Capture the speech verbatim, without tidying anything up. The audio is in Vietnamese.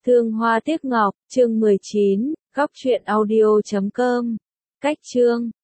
Thương Hoa Tiếc Ngọc, chương mười chín, góc truyện audio chấm com. Cách chương